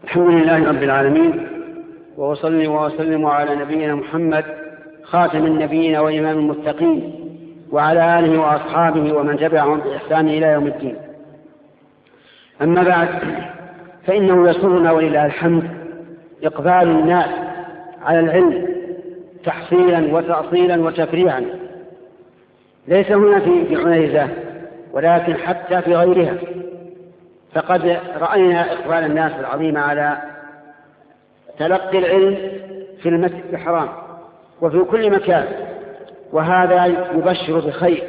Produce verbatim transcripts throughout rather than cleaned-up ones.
الحمد لله رب العالمين، وأصلي وأسلم على نبينا محمد خاتم النبيين وإمام المتقين، وعلى آله وأصحابه ومن تبعهم بإحسان إلى يوم الدين. أما بعد، فإنه يسرنا ولله الحمد إقبال الناس على العلم تحصيلا وتأصيلا وتفريعا، ليس هنا في عنيزة ولكن حتى في غيرها. فقد رأينا إقبال الناس العظيم على تلقي العلم في المسجد الحرام وفي كل مكان، وهذا يبشر بخير.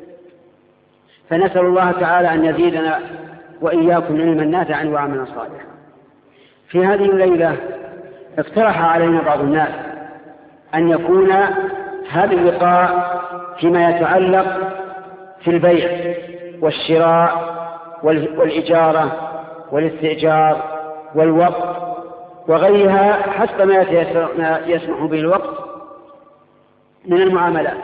فنسأل الله تعالى أن يزيدنا وإياكم علما نافعا وعملا صالحا. في هذه الليلة اقترح علينا بعض الناس أن يكون هذا اللقاء فيما يتعلق في البيع والشراء والإجارة والاستئجار والوقت وغيرها حسب ما يسمح به الوقت من المعاملات،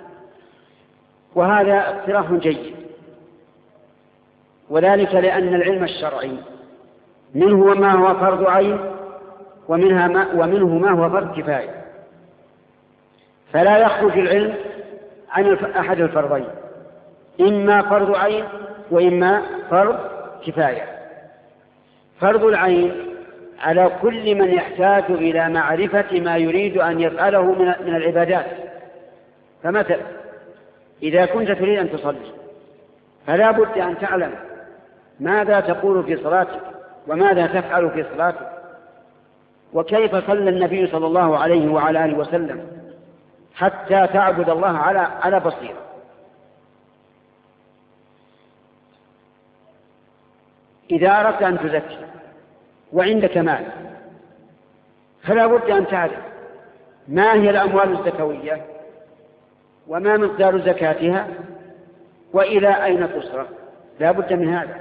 وهذا اقتراح جيد، وذلك لأن العلم الشرعي منه ما هو فرض عين ومنها ما ومنه ما هو فرض كفاية، فلا يخرج العلم عن أحد الفرضين، إما فرض عين وإما فرض كفاية. فرض العين على كل من يحتاج إلى معرفة ما يريد أن يفعله من العبادات. فمثلا إذا كنت تريد أن تصلي فلا بد أن تعلم ماذا تقول في صلاتك وماذا تفعل في صلاتك، وكيف صلى النبي صلى الله عليه وعلى آله وسلم، حتى تعبد الله على على بصيرة. إذا أردت أن تزكي وعندك مال فلا بد أن تعرف ما هي الأموال الزكوية وما مقدار زكاتها وإلى أين تصرف. لا بد من هذا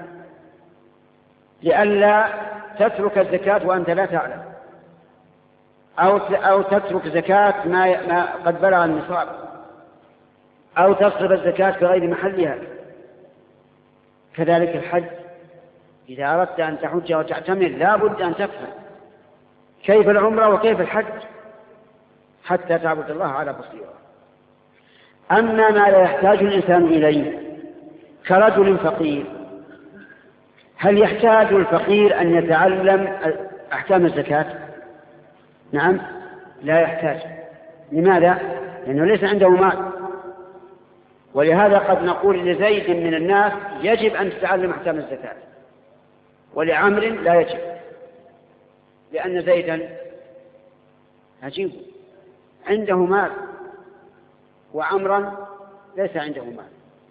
لئلا تترك الزكاة وأنت لا تعلم، أو أو تترك زكاة ما ما قد بلغ النصاب، أو تصرف الزكاة بغير محلها. كذلك الحج، إذا أردت أن تحج وتعتمر لا بد أن تفهم كيف العمرة وكيف الحج حتى تعبد الله على بصيرة. أما ما لا يحتاج الإنسان إليه كرجل فقير، هل يحتاج الفقير أن يتعلم أحكام الزكاة؟ نعم، لا يحتاج. لماذا؟ لأنه ليس عنده مال. ولهذا قد نقول لزيد من الناس يجب أن تتعلم أحكام الزكاة، ولعمر لا يجب، لأن زيدا عجيب عنده مال وعمرا ليس عنده مال.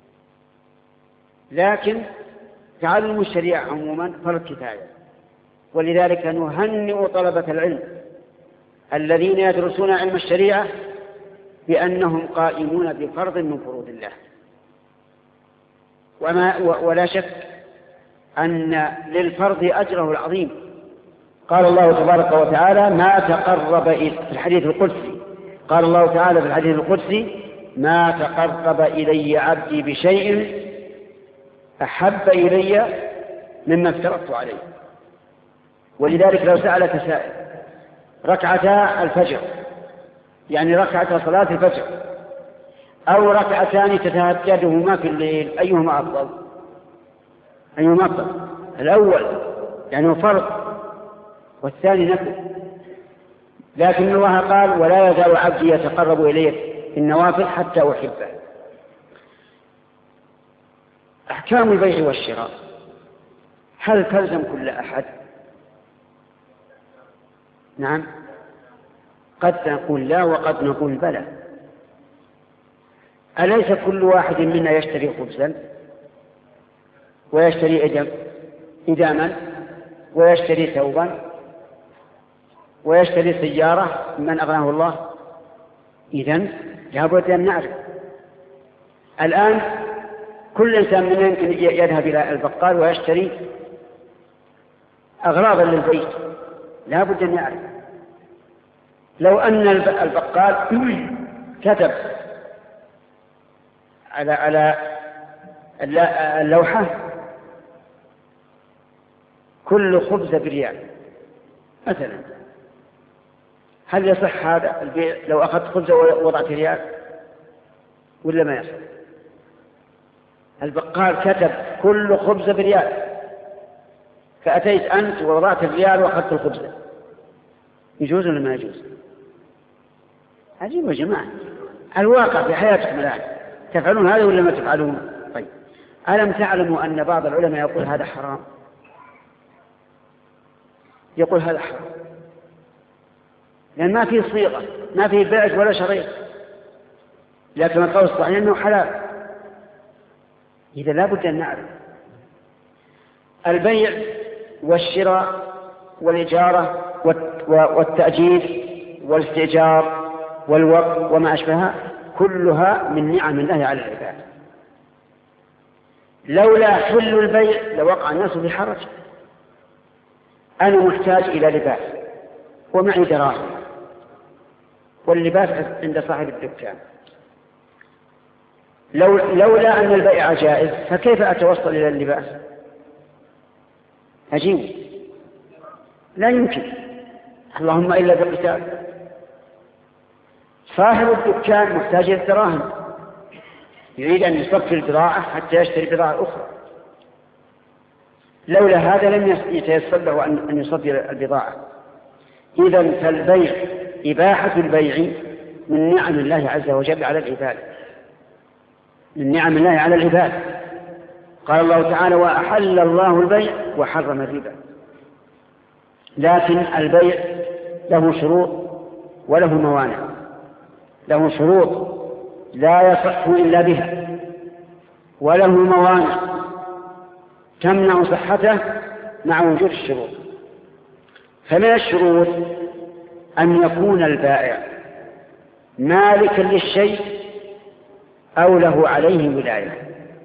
لكن تعلم الشريعة عموما فرض كفاية، ولذلك نهنئ طلبة العلم الذين يدرسون علم الشريعة بأنهم قائمون بفرض من فروض الله. وما ولا شك أن للفرض أجره العظيم. قال الله تبارك وتعالى ما تقرب في الحديث القدسي قال الله تعالى في الحديث القدسي ما تقرب إلي عبدي بشيء أحب إلي مما افترضت عليه. ولذلك لو سألك سائل ركعتا الفجر، يعني ركعتا صلاة الفجر، أو ركعتان تتهجدهما في الليل، أيهما أفضل؟ أيهما أفضل؟ الأول يعني فرض، والثاني نفل. لكن الله قال ولا يزال عبدي يتقرب إلي في النوافل حتى أحبه. أحكام البيع والشراء هل تلزم كل أحد؟ نعم، قد نقول لا وقد نقول بلى. أليس كل واحد منا يشتري خبزا ويشتري إداما ويشتري ثوبا ويشتري سيارة من أغناه الله؟ إذن لابد أن نعرف. الآن كل إنسان منا يمكن يذهب إلى البقال ويشتري أغراضا للبيت، لابد أن يعرف. لو أن البقال كتب على على اللوحة كل خبز بريال مثلا هل يصح هذا البيع لو أخذت خبزة ووضعت ريال ولا ما يصح؟ البقال كتب كل خبزة بريال، فأتيت أنت ووضعت الريال وأخذت الخبزة، يجوز ولا ما يجوز؟ عجيب يا جماعة، الواقع في حياتكم الآن تفعلون هذا ولا ما تفعلون؟ طيب ألم تعلموا أن بعض العلماء يقول هذا حرام؟ يقول هذا حرام لأن ما فيه صيغة، ما فيه بيع ولا شريط، لكن القول الصحيح أنه حلال. إذا لا بد أن نعرف البيع والشراء والإجارة والتأجير والاستئجار والوقف وما أشبهها كلها من نعم الله على العباد. لولا حل البيع لوقع الناس في حرج. أنا محتاج إلى لباس ومعي دراهم واللباس عند صاحب الدكان، لو لولا أن البيع جائز فكيف أتوصل إلى اللباس؟ أجيب لا يمكن، اللهم إلا بقتال. صاحب الدكان محتاج إلى الدراهم، يريد أن يصفي البضاعة حتى يشتري بضاعة أخرى، لولا هذا لم يتيسر له أن يصفي البضاعة. إذن فالبيع إباحة البيع من نعم الله عز وجل على العباد، من نعم الله على العباد. قال الله تعالى وأحل الله البيع وحرم الربا. لكن البيع له شروط وله موانع، له شروط لا يصح إلا بها وله موانع تمنع صحته مع وجود الشروط. فمن الشروط أن يكون البائع مالكا للشيء أو له عليه ولاية،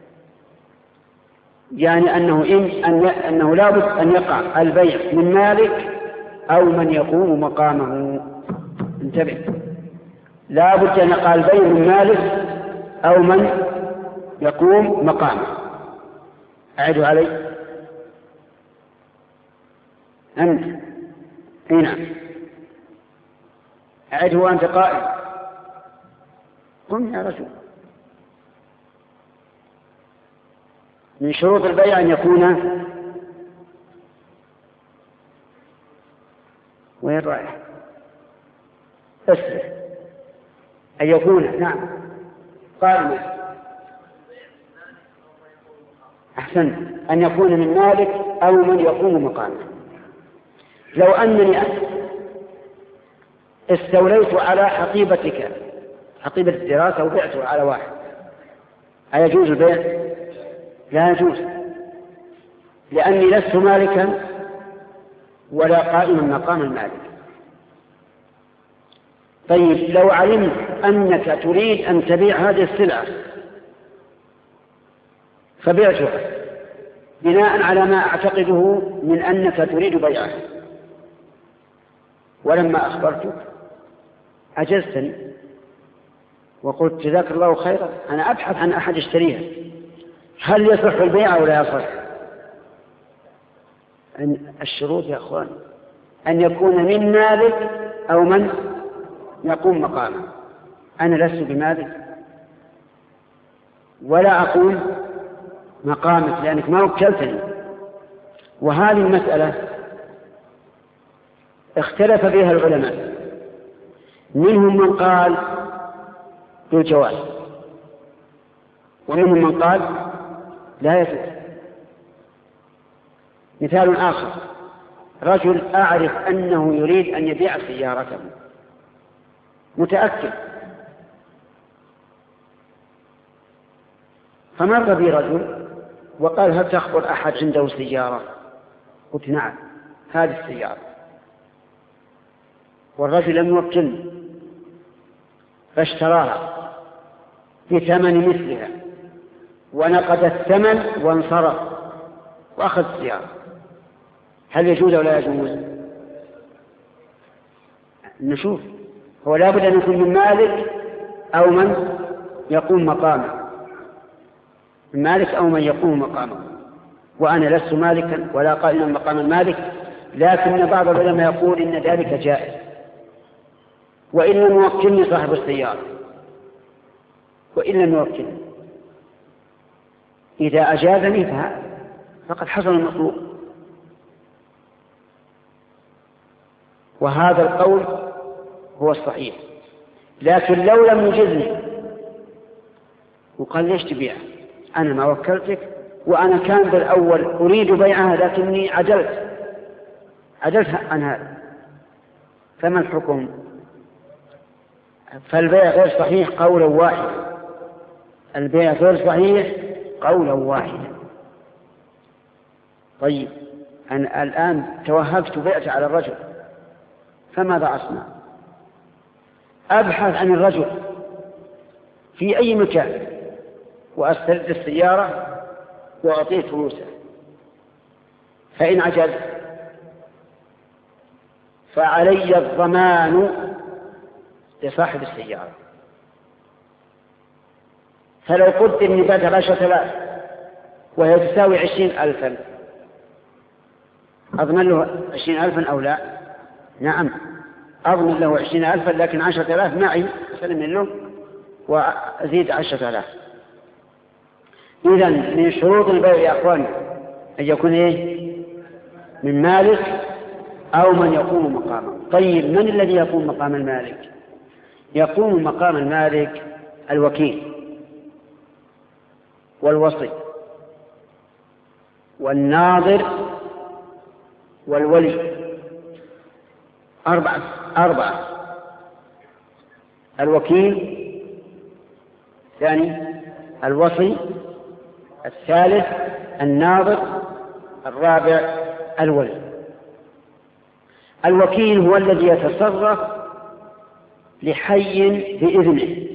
يعني أنه, إن أن أنه لا بد أن يقع البيع من مالك أو من يقوم مقامه. انتبه، لا بد أن يقع البيع من مالك أو من يقوم مقامه. أعد علي أنت هنا، أعد هو أنت قائم، قم يا رجل. من شروط البيع أن يكون وين رايح اسمع أن يكون نعم قائما. أحسن، أن يكون من مالك أو من يقوم مقامه. لو أنني استوليت على حقيبتك، حقيبة الدراسة، وبعتها على واحد، أيجوز البيع؟ لا يجوز، لأني لست مالكا ولا قائما مقام المالك. طيب لو علمت أنك تريد أن تبيع هذه السلعة فبعتها بناء على ما أعتقده من أنك تريد بيعها، ولما أخبرتك عجزتني وقلت جزاك الله خيرا، أنا أبحث عن أحد يشتريها، هل يصح البيع أو لا يصح؟ الشروط يا أخوان أن يكون من مالك أو من يقوم مقامه. أنا لست بمالك ولا أقوم مقامك لأنك ما وكلتني. وهذه المسألة اختلف فيها العلماء، منهم من قال بالجواز ومنهم من قال لا يجوز. مثال آخر، رجل أعرف أنه يريد أن يبيع سيارته، متأكد، فمر بي رجل وقال هل تخبر أحد عنده سيارة؟ قلت نعم هذه السيارة، والرجل لم يوكلني فاشتراها بثمن مثلها ونقد الثمن وانصرف وأخذ السيارة. هل يجوز أو لا يجوز؟ نشوف، هو لا بد أن يكون من مالك أو من يقوم مقامه، من مالك أو من يقوم مقامه، وأنا لست مالكا ولا قائما مقام المالك، لكن بعض العلماء يقول إن ذلك جائز، وإن لم يوكلني صاحب السيارة، وإن لم يوكلني إذا أجازني فقد حصل المطلوب. وهذا القول هو الصحيح. لكن لو لم يجزني وقال ليش تبيع، أنا ما وكلتك وأنا كان بالأول أريد بيعها لكني عجلت عجلت عن هذا، فما الحكم؟ فالبيع غير صحيح قولا واحدا، البيع غير صحيح قولا واحدا. طيب أنا الآن توهبت بيعت على الرجل، فماذا أصنع؟ أبحث عن الرجل في أي مكان وأسترد السيارة وأعطيه فلوسه، فإن عجز فعلي الضمان لصاحب السيارة. فلو قلت إني بعت عشرة آلاف وهي تساوي عشرين ألفا، أضمن له عشرين ألفا أو لا؟ نعم أضمن له عشرين ألفا، لكن عشرة آلاف معي أسلم له وأزيد عشرة آلاف. إذن من شروط البيع يا أخوان أن يكون إيه؟ من مالك أو من يقوم مقامه. طيب من الذي يقوم مقام المالك؟ يقوم مقام المالك الوكيل والوصي والناظر والولي، أربعة أربعة الوكيل، الثاني الوصي، الثالث الناظر، الرابع الولي. الوكيل هو الذي يتصرف لحي بإذنه،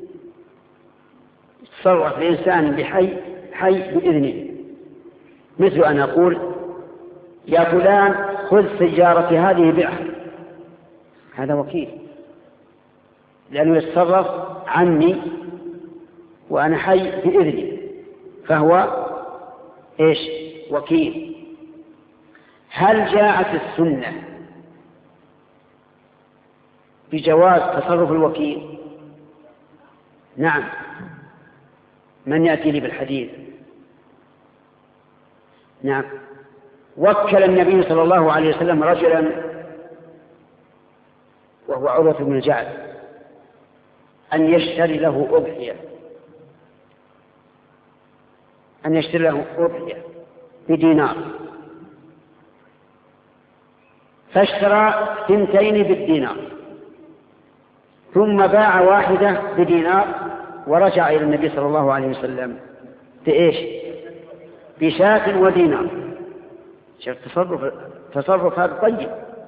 يتصرف الإنسان بحي حي بإذنه، مثل أن أقول يا فلان خذ سيارتي هذه بيعها، هذا وكيل لأنه يتصرف عني وأنا حي بإذني، فهو إيش؟ وكيل. هل جاءت السنة بجواز تصرف الوكيل؟ نعم. من يأتي لي بالحديث؟ نعم. وكل النبي صلى الله عليه وسلم رجلا وهو عروة بن الجعد أن يشتري له أضحية أن يشتري له أضحية بدينار، فاشترى ثنتين بالدينار، ثم باع واحدة بدينار ورجع إلى النبي صلى الله عليه وسلم بإيش؟ بشاة ودينار. شوف تصرف تصرف هذا طيب.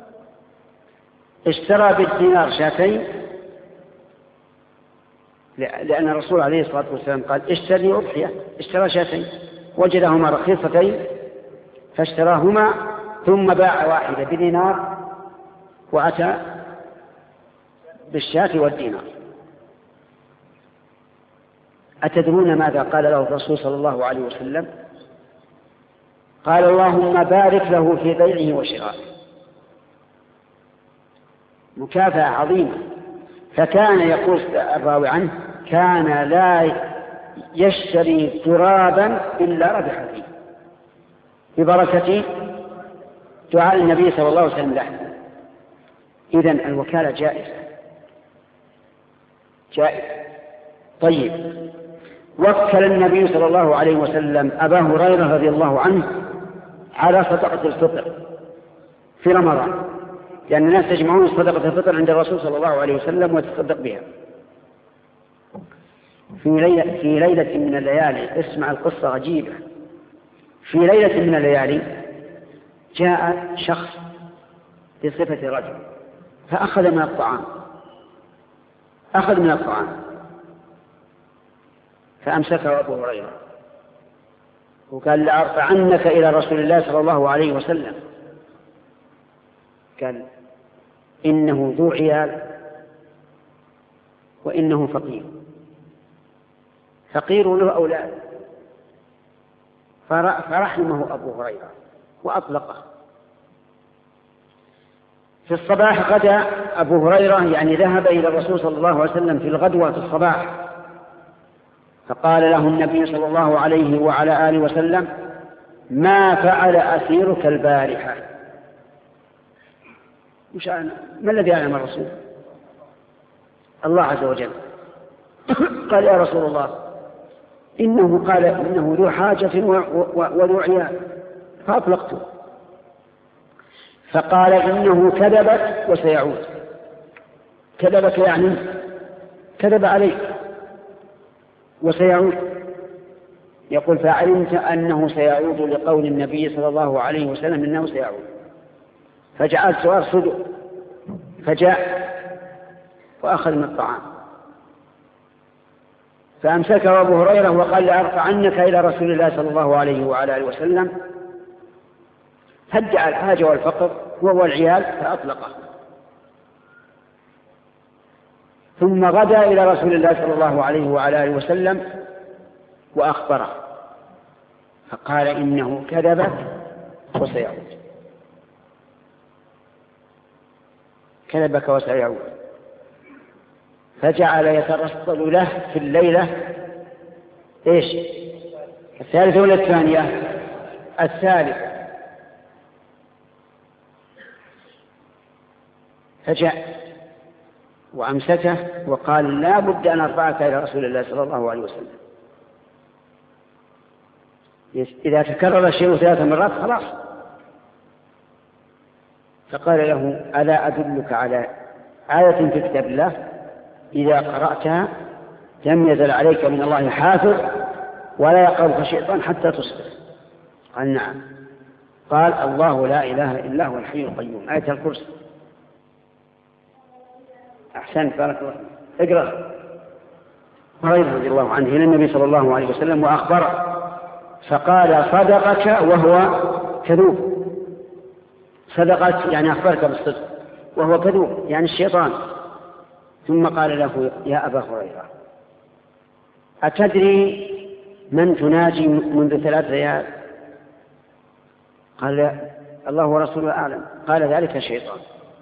اشترى بالدينار شاتين، لأن الرسول عليه الصلاة والسلام قال اشتري أضحية، اشترى شاتين وجدهما رخيصتين فاشتراهما، ثم باع واحدة بدينار وأتى بالشاة والدينار. أتدرون ماذا قال له الرسول صلى الله عليه وسلم؟ قال اللهم بارك له في بيعه وشرائه، مكافأة عظيمة. فكان يقول الراوي عنه كان لا يشتري ترابا إلا ربح فيه ببركة دعاء النبي صلى الله عليه وسلم له. إذن الوكالة جائزة جائزة. طيب وكل النبي صلى الله عليه وسلم أبا هريرة رضي الله عنه على صدقة الفطر في رمضان، لأن الناس يجمعون صدقة الفطر عند الرسول صلى الله عليه وسلم ويتصدق بها. في ليلة, في ليلة من الليالي، اسمع القصة عجيبة، في ليلة من الليالي جاء شخص بصفة رجل فأخذ من الطعام أخذ من الطعام فأمسكه أبو هريرة وقال لأرفعنك إلى رسول الله صلى الله عليه وسلم. قال إنه ذو عيال وإنه فقير فقير له أولاد، فرحمه أبو هريرة وأطلقه في الصباح غدا أبو هريرة يعني ذهب إلى الرسول صلى الله عليه وسلم في الغدوة في الصباح، فقال له النبي صلى الله عليه وعلى آله وسلم: ما فعل أسيرك البارحة؟ مش أنا، ما الذي يعلم الرسول؟ الله عز وجل. قال: يا رسول الله، إنه قال إنه ذو حاجة وذو عيال فأطلقته. فقال: إنه كذبت وسيعود. كذبت يعني كذب عليك، وسيعود. يقول: فعلمت أنه سيعود لقول النبي صلى الله عليه وسلم إنه سيعود. فجعلت أرصد، فجاء وأخذ من الطعام، فأمسكه أبو هريرة وقال: لأرفعنك إلى رسول الله صلى الله عليه وعلى آله وسلم. هدأ الحاجة والفقر وهو العيال فأطلقه. ثم غدا إلى رسول الله صلى الله عليه وعلى آله وسلم وأخبره، فقال: إنه كذب وسيعود. كذبك وسيعود. فجعل يترصد له في الليلة إيش؟ الثالثة ولا الثانية؟ الثالثة. فجاء وأمسكه وقال: لا بد أن أرفعك إلى رسول الله صلى الله عليه وسلم. إذا تكرر الشيء ثلاث مرات خلاص. فقال له: ألا أدلك على آية في كتاب الله إذا قرأتها لم يزل عليك من الله حافظ ولا يقربك الشيطان حتى تصبح؟ قال: نعم. قال: الله لا إله إلا هو الحي القيوم، آية الكرسي. أحسنت، بارك الله. اقرأ. هريرة رضي الله عنه إلى النبي صلى الله عليه وسلم وأخبره، فقال: صدقك وهو كذوب. صدقت يعني أخبرك بالصدق، وهو كذوب يعني الشيطان. ثم قال له: يا أبا هريرة، أتدري من تناجي منذ ثلاث ليال؟ قال: الله ورسوله أعلم. قال: ذلك الشيطان.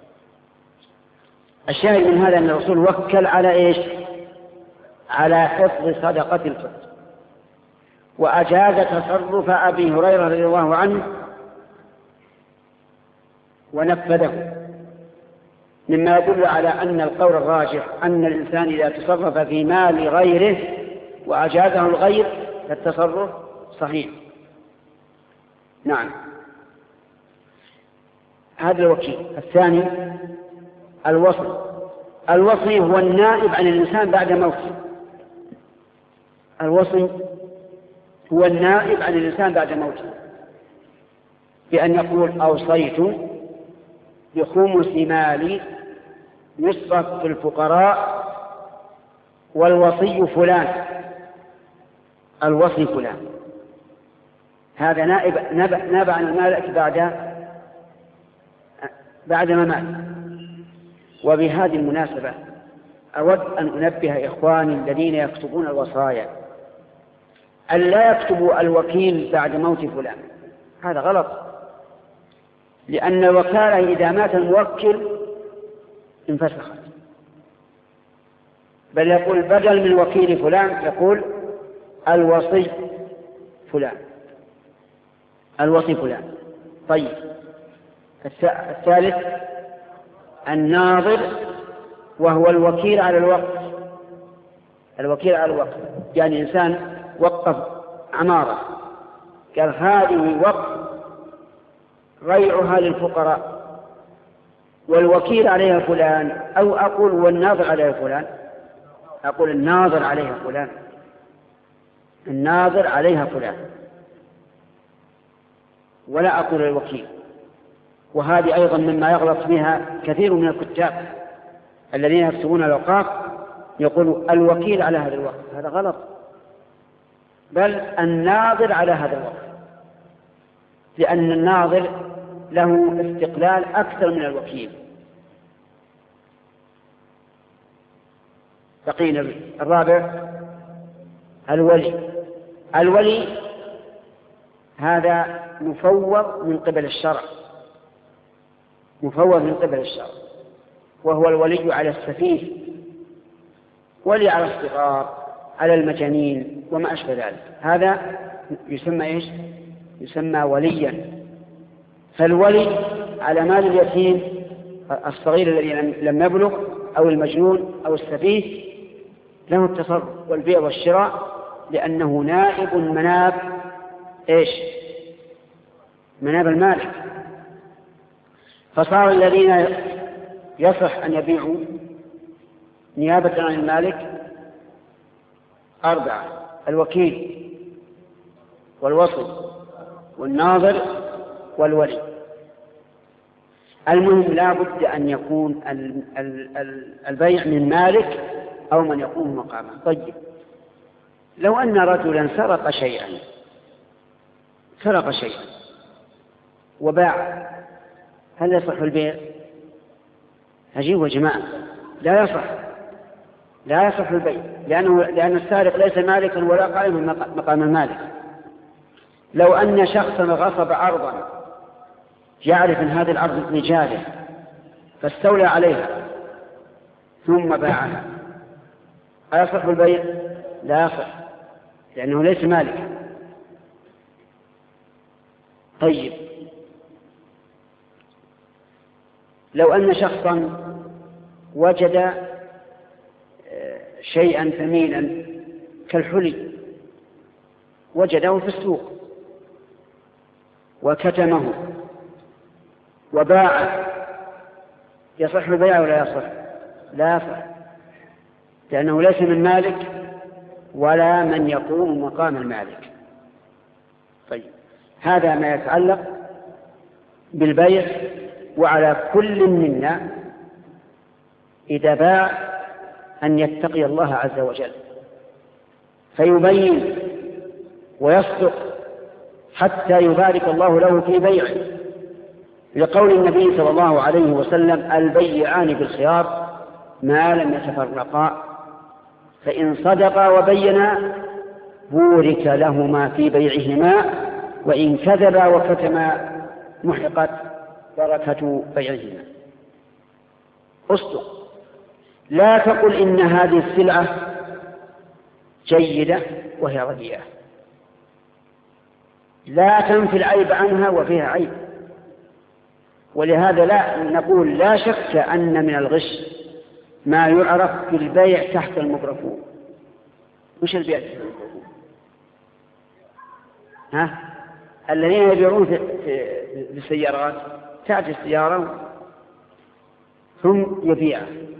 الشاهد من هذا أن الرسول وكل على إيش؟ على حفظ صدقة الفطر، وأجاز تصرف أبي هريرة رضي الله عنه ونفذه، مما يدل على أن القول الراجح أن الإنسان إذا تصرف في مال غيره وأجازه الغير فالتصرف صحيح. نعم، هذا الوكيل. الثاني الوصي. الوصي هو النائب عن الإنسان بعد موته. الوصي هو النائب عن الإنسان بعد موته، بأن يقول: أوصيت بخمس مالي يصرف في الفقراء والوصي فلان. الوصي فلان هذا نائب ناب عن المالك بعد بعد ما مات. وبهذه المناسبة أود أن أنبه إخواني الذين يكتبون الوصايا أن لا يكتبوا الوكيل بعد موت فلان. هذا غلط، لأن الوكالة إذا مات الموكل انفسخت، بل يقول بدل من وكيل فلان يقول الوصي فلان. الوصي فلان. طيب، الثالث الناظر، وهو الوكيل على الوقف. الوكيل على الوقف يعني إنسان وقف عمارة، قال: هذه وقف ريعها للفقراء والوكيل عليها فلان، أو أقول والناظر عليها فلان؟ أقول الناظر عليها فلان. الناظر عليها فلان، ولا أقول الوكيل. وهذه أيضا مما يغلط بها كثير من الكتاب الذين يكتبون الأوقاف، يقولوا الوكيل على هذا الوقف. هذا غلط، بل الناظر على هذا الوقف، لأن الناظر له استقلال أكثر من الوكيل. بقينا الرابع الولي. الولي هذا مفوض من قبل الشرع، مفوض من قبل الشرع، وهو الولي على السفيه، ولي على الصغار، على المجانين وما أشبه ذلك. هذا يسمى إيش؟ يسمى وليا. فالولي على مال اليتيم الصغير الذي لم يبلغ أو المجنون أو السفيه له التصرف والبيع والشراء، لأنه نائب مناب إيش؟ مناب المالك. فصار الذين يصح أن يبيعوا نيابة عن المالك أربعة: الوكيل والوصي والناظر والولي. المهم لا بد أن يكون البيع من مالك أو من يقوم مقامه. طيب، لو أن رجلا سرق شيئا سرق شيئا وباع، هل يصح البيع؟ أجيبوا يا جماعة، لا يصح، لا يصح البيع، لأنه لأن السارق ليس مالكا ولا قائما مقام المالك. لو أن شخصا غصب أرضا يعرف أن هذه الأرض لجاره فاستولى عليها ثم باعها، أيصح البيع؟ لا يصح، لأنه ليس مالكا. طيب، لو أن شخصا وجد شيئا ثمينا كالحلي وجده في السوق وكتمه وباعه، يصح البيع ولا يصح؟ لا يصح، لأنه ليس من مالك ولا من يقوم مقام المالك. طيب، هذا ما يتعلق بالبيع. وعلى كل منا إذا باع أن يتقي الله عز وجل فيبين ويصدق حتى يبارك الله له في بيعه، لقول النبي صلى الله عليه وسلم: البيعان بالخيار ما لم يتفرقا، فإن صدقا وبينا بورك لهما في بيعهما، وإن كذبا وكتما محقت بركة بيعهما. اصدق، لا تقل إن هذه السلعة جيدة وهي رديئة، لا تنفي العيب عنها وفيها عيب. ولهذا لا نقول لا شك أن من الغش ما يعرف بالبيع تحت الميكروفون. وش البيع تحت الميكروفون؟ ها؟ الذين يبيعون في السيارات، تأتي السيارة ثم يبيع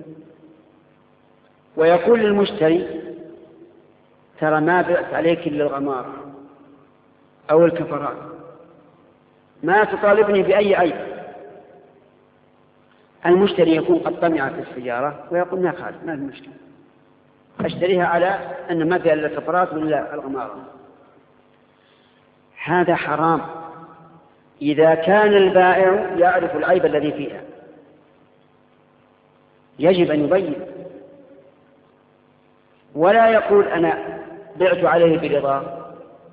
ويقول للمشتري: ترى ما بعت عليك إلا الغمار أو الكفرات، ما تطالبني بأي عيب. المشتري يكون قد طمع في السيارة ويقول: ما خالف، ما المشكلة، أشتريها على أن ما فيها إلا الكفرات ولا الغمار. هذا حرام إذا كان البائع يعرف العيب الذي فيها، يجب أن يبين، ولا يقول: أنا بعت عليه برضا،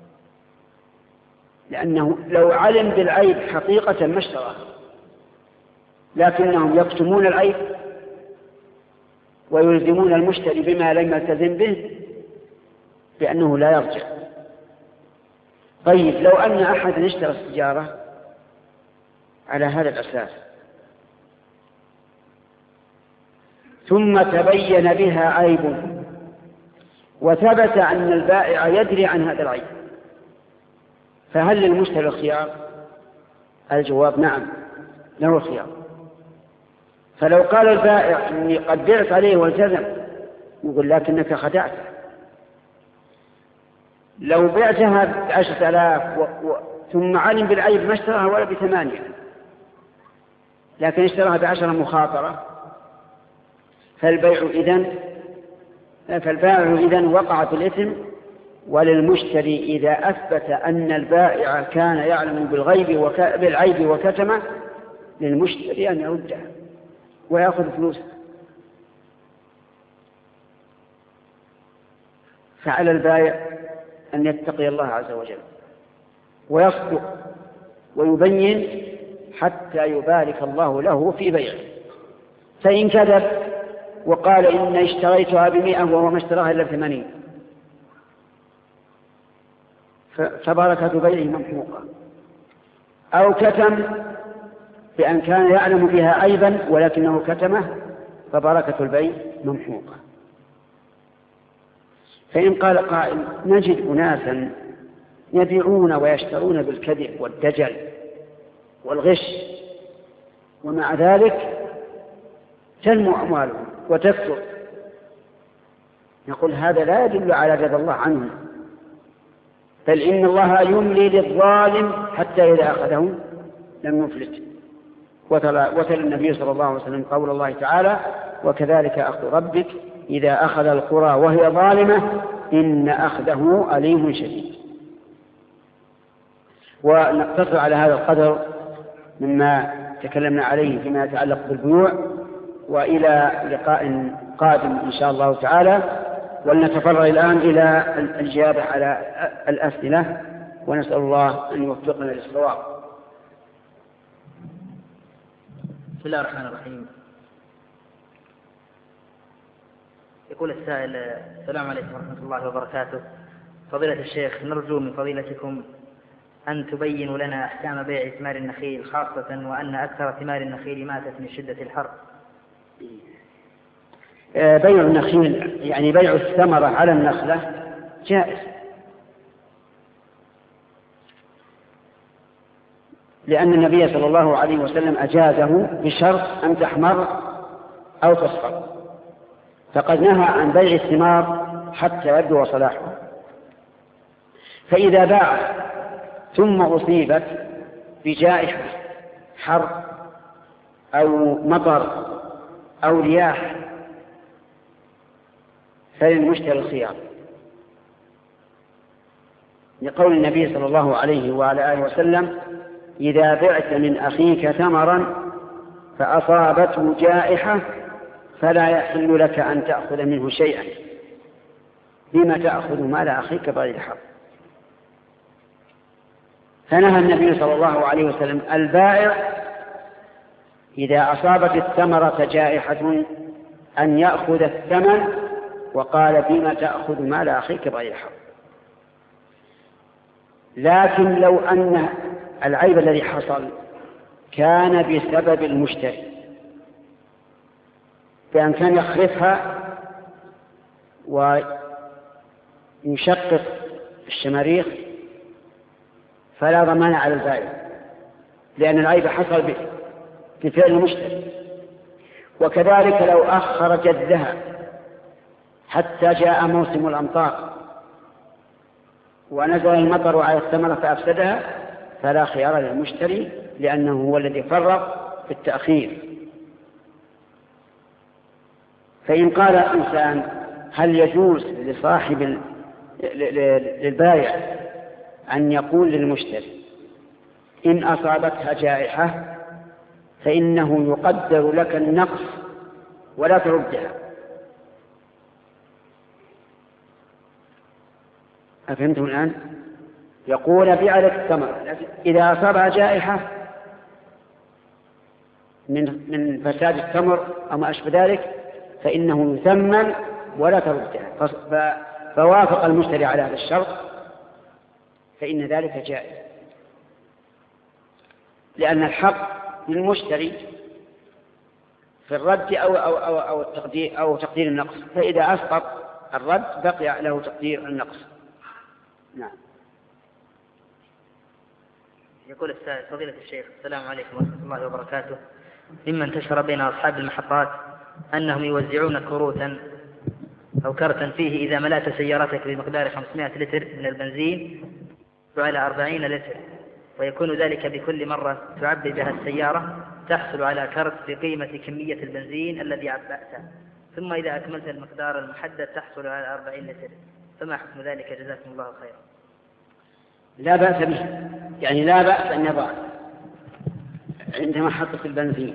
لأنه لو علم بالعيب حقيقة ما اشتراه، لكنهم يكتمون العيب ويلزمون المشتري بما لم يلتزم به بأنه لا يرجع. طيب، لو أن أحد اشترى السيارة على هذا الأساس ثم تبين بها عيب وثبت أن البائع يدري عن هذا العيب، فهل للمشتري الخيار؟ الجواب نعم، له الخيار. فلو قال البائع: إني قد بعت عليه والتزم، يقول: لكنك خدعت. لو بعتها بعشرة آلاف و... و... ثم علم بالعيب ما اشتراها ولا بثمانية، لكن اشتراها بعشرة مخاطرة، فالبيع إذن فالبائع إذن وقع في الإثم. وللمشتري إذا أثبت أن البائع كان يعلم بالغيب وك... بالعيب وكتمه، للمشتري أن يردها ويأخذ فلوسه. فعلى البائع أن يتقي الله عز وجل ويصدق ويبين حتى يبارك الله له في بيعه. فإن كذب وقال إن اشتريتها بمئة وهو ما اشتراها إلا بثمانين فبركة بيعه ممحوقة. أو كتم بأن كان يعلم بها عيبا ولكنه كتمه فبركة البيع ممحوقة. فإن قال قائل نجد أناسا يبيعون ويشترون بالكذب والدجل والغش ومع ذلك تنمو أموالهم وتكثر، نقول هذا لا يدل على رضا الله عنهم، بل إن الله يملي للظالم حتى إذا أخذه لم يفلت. وتلا النبي صلى الله عليه وسلم قول الله تعالى وكذلك أخذ ربك إذا أخذ القرى وهي ظالمة إن أخذه أليم شديد. ونقتصر على هذا القدر مما تكلمنا عليه فيما يتعلق بالبيوع، وإلى لقاء قادم إن شاء الله تعالى، ولنتفرغ الآن إلى الإجابة على الأسئلة، ونسأل الله أن يوفقنا للصواب. بسم الله الرحمن الرحيم. يقول السائل السلام عليكم ورحمة الله وبركاته. فضيلة الشيخ، نرجو من فضيلتكم أن تبينوا لنا أحكام بيع ثمار النخيل، خاصة وأن أكثر ثمار النخيل ماتت من شدة الحر. بيع النخيل يعني بيع الثمرة على النخلة جائز، لأن النبي صلى الله عليه وسلم أجازه بشرط أن تحمر أو تصفر، فقد نهى عن بيع الثمار حتى يبدو صلاحها. فإذا باع ثم أصيبت بجائحة حر أو مطر أو رياح فللمشتري الخيار، لقول النبي صلى الله عليه وعلى آله وسلم إذا بعت من أخيك ثمرا فأصابته جائحة فلا يحل لك أن تأخذ منه شيئا، بما تأخذ مال أخيك بغير حق. فنهى النبي صلى الله عليه وسلم البائع إذا أصابت الثمرة جائحة أن يأخذ الثمن، وقال بما تأخذ مال أخيك بغير حق. لكن لو أن العيب الذي حصل كان بسبب المشتري، بأن كان يخرفها ويشقق الشماريخ فلا ضمان على البائع، لأن العيب حصل بفعل المشتري. وكذلك لو أخر جدها حتى جاء موسم الأمطار ونزل المطر على الثمرة فأفسدها فلا خيار للمشتري، لأنه هو الذي فرق في التأخير. فإن قال إنسان هل يجوز لصاحب للبائع أن يقول للمشتري إن أصابتها جائحة فإنه يقدر لك النقص ولا تردها؟ أفهمتم الآن؟ يقول بيع لك الثمر، إذا أصابها جائحة من من فساد التمر أو ما أشبه ذلك فإنه يثمن ولا تردها. فوافق المشتري على هذا الشرط فإن ذلك جائز، لأن الحق للمشتري في الرد أو أو أو أو التقدير أو تقدير النقص، فإذا أسقط الرد بقي له تقدير النقص. نعم. يقول السائل فضيلة الشيخ السلام عليكم ورحمة الله وبركاته. مما انتشر بين أصحاب المحطات أنهم يوزعون كروتا أو كرتا فيه إذا ملأت سيارتك بمقدار خمسمائة لتر من البنزين على أربعين لتر، ويكون ذلك بكل مرة تعبي بها السيارة تحصل على كرت بقيمة كمية البنزين الذي عبأته، ثم إذا أكملت المقدار المحدد تحصل على أربعين لتر، فما حكم ذلك جزاكم الله خيرا؟ لا بأس به، يعني لا بأس أن يضع عند محطة البنزين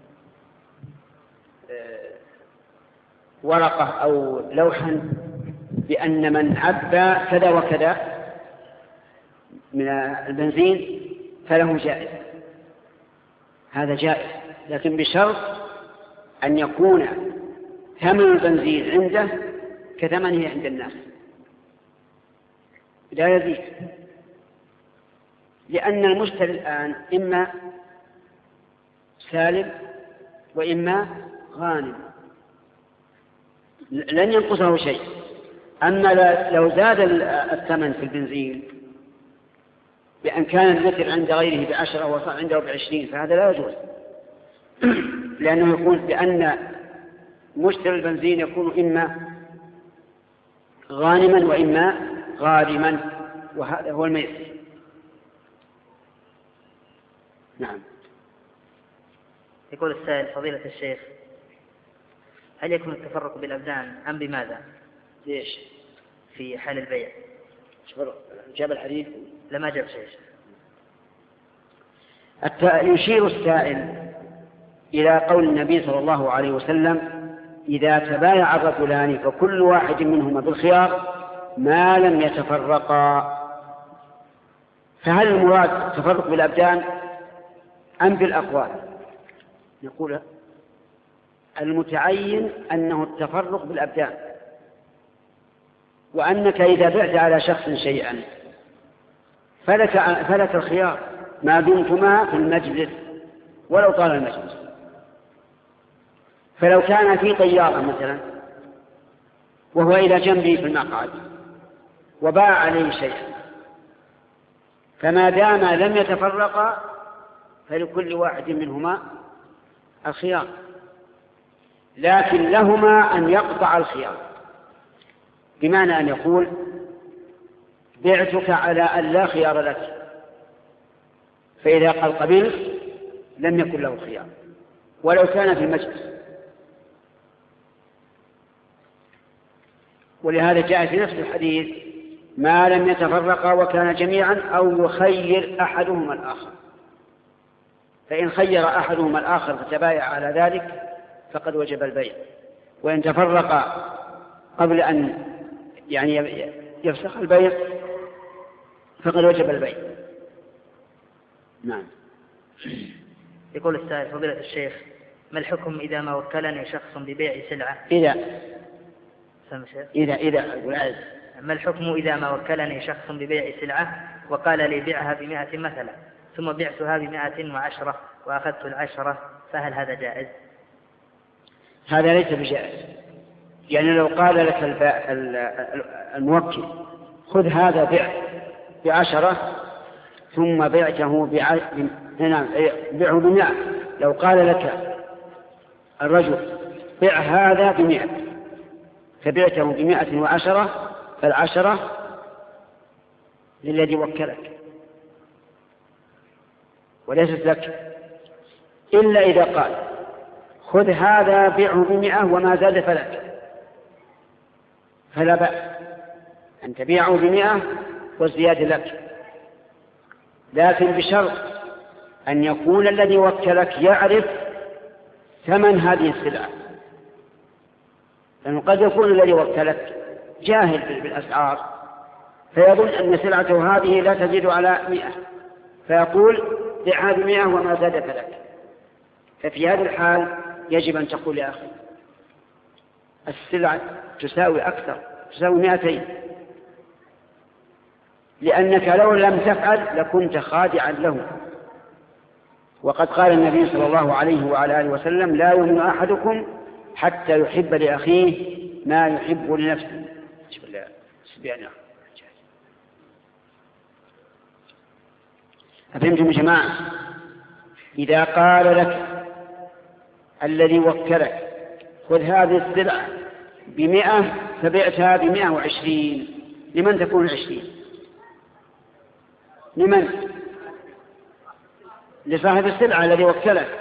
ورقة أو لوحا بأن من عبى كذا وكذا من البنزين فله جائزة، هذا جائز، لكن بشرط أن يكون ثمن البنزين عنده كثمنه عند الناس لا يزيد، لأن المشتري الآن إما سالم وإما غانم، لن ينقصه شيء. أما لو زاد الثمن في البنزين بأن كان اللتر عند غيره بعشرة وصار عنده بعشرين فهذا لا يجوز، لأنه يكون بأن مشتري البنزين يكون إما غانما وإما غارما، وهذا هو الميسر. نعم. يقول السائل: فضيلة الشيخ، هل يكون التفرق بالأبدان أم بماذا؟ ليش؟ في حال البيع. جاب الحديث؟ لما جاب شيء. يشير السائل إلى قول النبي صلى الله عليه وسلم: إذا تبايع الرجلان فكل واحد منهما بالخيار ما لم يتفرقا. فهل المراد التفرق بالأبدان أم بالأقوال؟ نقول المتعين أنه التفرق بالأبدان، وأنك إذا بعت على شخص شيئا فلك, فلك الخيار ما دمتما في المجلس ولو طال المجلس. فلو كان في طيارة مثلا وهو إلى جنبي في المقعد وباع عليه شيئا، فما دام لم يتفرقا فلكل واحد منهما الخيار، لكن لهما أن يقطع الخيار، بمعنى أن يقول: بعتك على أن لا خيار لك، فإذا قال قبلت لم يكن له خيار ولو كان في المجلس. ولهذا جاء في نفس الحديث: ما لم يتفرقا وكان جميعا أو يخير أحدهما الآخر. فإن خير أحدهما الآخر فتبايع على ذلك فقد وجب البيع، وإن تفرقا قبل أن يعني يفسخ البيع فقد وجب البيع. نعم. يقول السائل: فضيلة الشيخ، ما الحكم إذا ما وكلني شخص ببيع سلعة؟ إذا إذا إذا ما الحكم إذا ما وكلني شخص ببيع سلعة وقال لي بيعها بمئة مثلا، ثم بعتها بمئة وعشرة وأخذت العشرة، فهل هذا جائز؟ هذا ليس بجائز. يعني لو قال لك الموكل: خذ هذا بيع بعشرة ثم بعته بيعه بمئة، لو قال لك الرجل: بيع هذا بمئة فبعته بمئة وعشرة، فالعشرة للذي وكلك وليست لك، إلا إذا قال: خذ هذا بيعه بمئة وما زاد فلك، فلا بأس أن تبيعه بمئة والزيادة لك، لكن بشرط أن يكون الذي وكلك يعرف ثمن هذه السلعة، لأنه قد يكون الذي وكلك جاهل بالأسعار فيظن أن سلعته هذه لا تزيد على مئة، فيقول: بيعها بمئة وما زاد فلك. ففي هذا الحال يجب أن تقول: يا أخي السلعة تساوي أكثر، تساوي مئتين، لأنك لو لم تفعل لكنت خادعا له. وقد قال النبي صلى الله عليه وعلى آله وسلم: لا يؤمن أحدكم حتى يحب لأخيه ما يحب لنفسه. أفهمتم يا جماعة؟ إذا قال لك الذي وكلك: خذ هذه السلعة بمئة فبعتها بمئة وعشرين، لمن تكون عشرين؟ لمن؟ لصاحب السلعة الذي وكلك.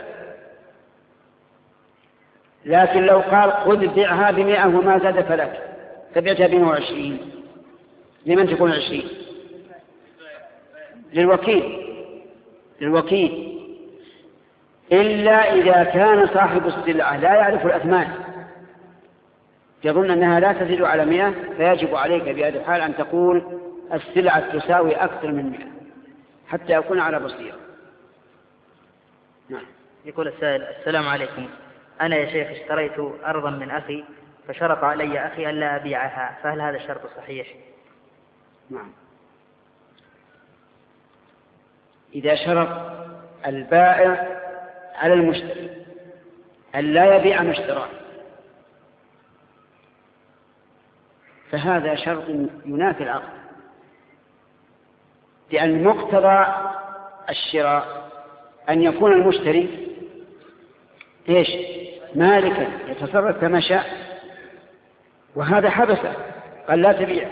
لكن لو قال: خذ بيعها بمئة وما زاد فلك، فبعتها بمئة وعشرين، لمن تكون عشرين؟ للوكيل للوكيل إلا إذا كان صاحب السلعة لا يعرف الأثمان، يظن أنها لا تزيد على مئة، فيجب عليك بهذه الحال أن تقول: السلعة تساوي أكثر من مئة، حتى يكون على بصيرة. نعم. يقول السائل: السلام عليكم، أنا يا شيخ اشتريت أرضا من أخي فشرط علي أخي ألا أبيعها، فهل هذا الشرط صحيح؟ نعم. إذا شرط البائع على المشتري ألا يبيع ما اشتراه فهذا شرط ينافي العقد، لأن مقتضى الشراء أن يكون المشتري إيش؟ مالكا يتصرف كما شاء، وهذا حبسه قال لا تبيع.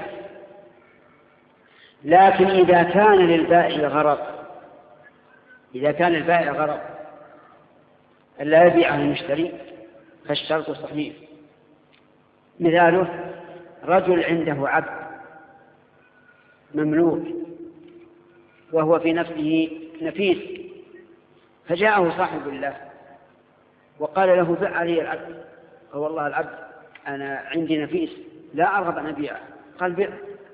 لكن إذا كان للبائع غرض إذا كان للبائع غرض ألا يبيع المشتري فالشرط صحيح. مثاله: رجل عنده عبد مملوك وهو في نفسه نفيس، فجاءه صاحب الله وقال له: بع علي العبد. قال: والله العبد أنا عندي نفيس لا أرغب أن أبيعه. قال: بع.